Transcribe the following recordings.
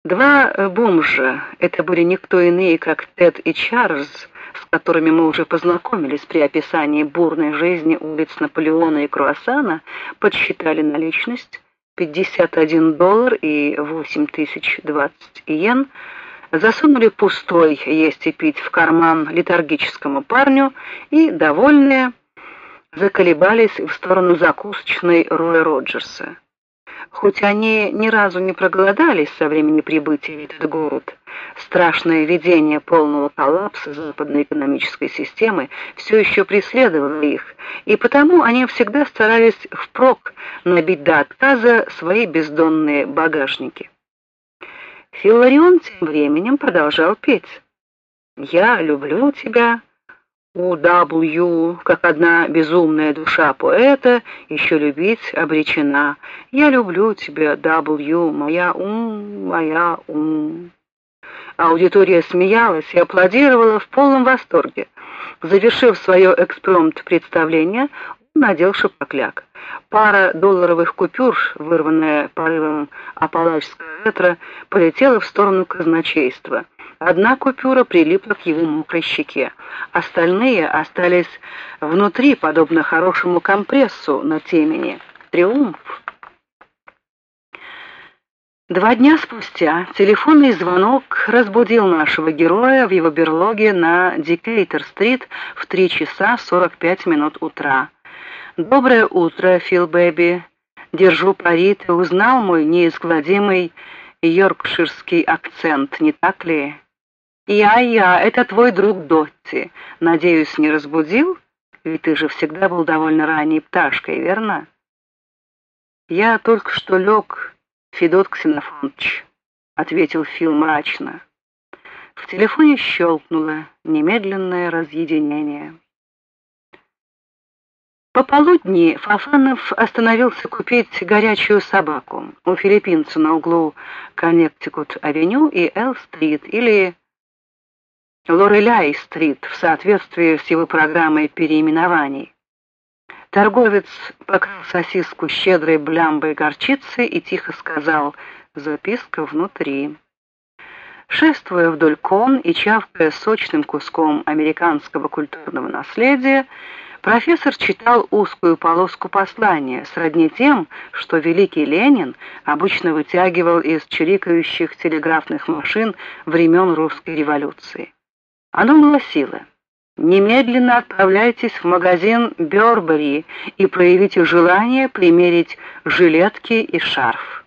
Два бомжа, это были никто иные, как Тед и Чарльз, с которыми мы уже познакомились при описании бурной жизни улиц Наполеона и Круассана, подсчитали наличность $51 и 8020 иен, засунули пустой есть и пить в карман летаргическому парню и, довольные, заколебались в сторону закусочной Роя Роджерса. Хоть они ни разу не проголодались со времени прибытия в этот город, страшное видение полного коллапса западной экономической системы все еще преследовало их, и потому они всегда старались впрок набить до отказа свои бездонные багажники. Филарион тем временем продолжал петь. «Я люблю тебя». У.В., как одна безумная душа поэта, еще любить обречена. Я люблю тебя, W., моя Аудитория смеялась и аплодировала в полном восторге. Завершив свое экспромт-представление, он надел шапокляк. Пара долларовых купюр, вырванная порывом апалачского ветра, полетела в сторону казначейства. Одна купюра прилипла к его мокрой щеке. Остальные остались внутри, подобно хорошему компрессу на темени. Триумф. 2 дня спустя телефонный звонок разбудил нашего героя в его берлоге на Дикейтер-стрит в 3 часа 45 минут утра. «Доброе утро, Фил Бэби. Держу пари, ты узнал мой неизгладимый йоркширский акцент, не так ли?» «Я, это твой друг Дотти. Надеюсь, не разбудил? Ведь ты же всегда был довольно ранней пташкой, верно?» «Я только что лег, Федот Ксенофонтович», — ответил Фил мрачно. В телефоне щелкнуло немедленное разъединение. Пополудни Фофанов остановился купить горячую собаку у филиппинца на углу Коннектикут-авеню и Эл-стрит, или Лореляй-стрит в соответствии с его программой переименований. Торговец покрыл сосиску щедрой блямбой горчицы и тихо сказал: «Записка внутри». Шествуя вдоль кон и чавкая сочным куском американского культурного наследия, профессор читал узкую полоску послания, сродни тем, что великий Ленин обычно вытягивал из чирикающих телеграфных машин времен русской революции. Оно гласило: «Немедленно отправляйтесь в магазин Бёрбери и проявите желание примерить жилетки и шарф».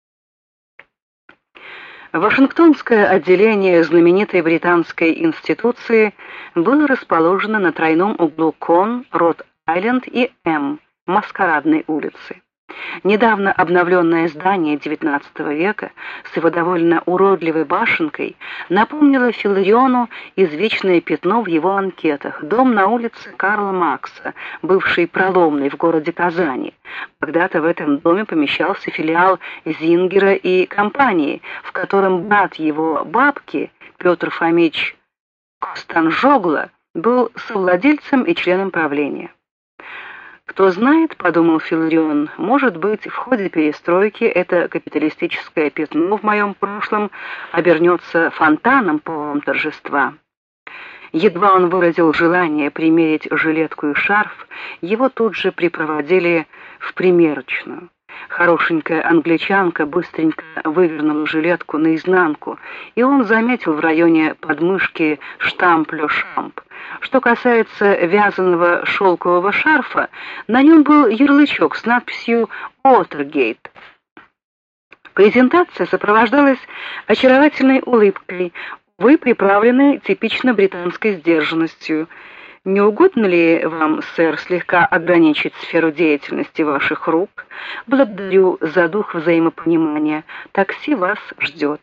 Вашингтонское отделение знаменитой британской институции было расположено на тройном углу Кон, Рот-Айленд и М, Маскарадной улицы. Недавно обновленное здание XIX века с его довольно уродливой башенкой напомнило Филариону извечное пятно в его анкетах: дом на улице Карла Маркса, бывший Проломный в городе Казани. Когда-то в этом доме помещался филиал Зингера и компании, в котором брат его бабки, Петр Фомич Костанжогла, был совладельцем и членом правления. «Кто знает, — подумал Филарион, — может быть, в ходе перестройки это капиталистическое пятно в моем прошлом обернется фонтаном, полным торжества». Едва он выразил желание примерить жилетку и шарф, его тут же припроводили в примерочную. Хорошенькая англичанка быстренько вывернула жилетку наизнанку, и он заметил в районе подмышки штамп «Ле Шамп». Что касается вязаного шелкового шарфа, на нем был ярлычок с надписью «Уотергейт». Презентация сопровождалась очаровательной улыбкой, увы, приправленной типично британской сдержанностью. «Не угодно ли вам, сэр, слегка ограничить сферу деятельности ваших рук? Благодарю за дух взаимопонимания. Такси вас ждет».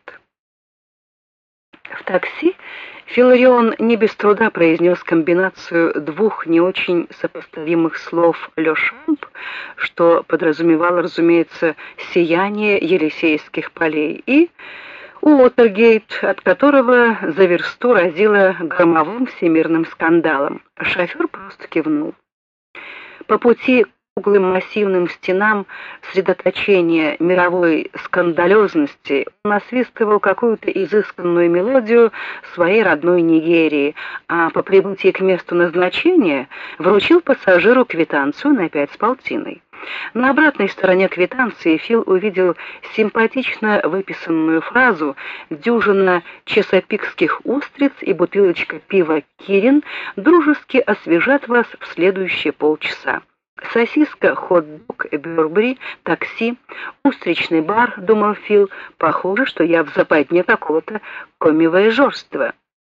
В такси Филарион не без труда произнес комбинацию двух не очень сопоставимых слов «Ле Шамп», что подразумевало, разумеется, сияние Елисейских полей, и Уотергейт, от которого за версту разило громовым всемирным скандалом. Шофер просто кивнул. По пути круглым массивным стенам средоточения мировой скандалёзности он насвистывал какую-то изысканную мелодию своей родной Нигерии, а по прибытии к месту назначения вручил пассажиру квитанцию на 5,5. На обратной стороне квитанции Фил увидел симпатично выписанную фразу: «Дюжина чесапикских устриц и бутылочка пива «Кирин» дружески освежат вас в следующие полчаса». Сосиска, хот-дог, бёрбери, такси, устричный бар, думал Фил, похоже, что я в западне какого-то коммивояжерства.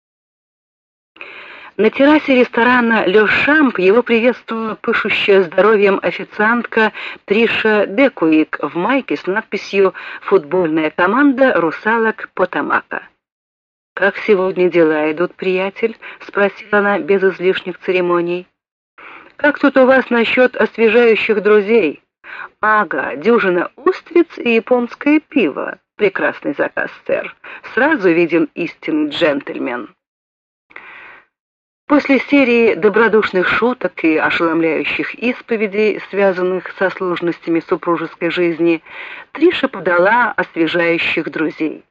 На террасе ресторана «Ле Шамп» его приветствовала пышущая здоровьем официантка Триша Декуик в майке с надписью «Футбольная команда русалок Потамака». «Как сегодня дела идут, приятель?» — спросила она без излишних церемоний. «Как тут у вас насчет освежающих друзей?» «Ага, дюжина устриц и японское пиво. Прекрасный заказ, сэр. Сразу виден истинный джентльмен». После серии добродушных шуток и ошеломляющих исповедей, связанных со сложностями супружеской жизни, Триша подала освежающих друзей.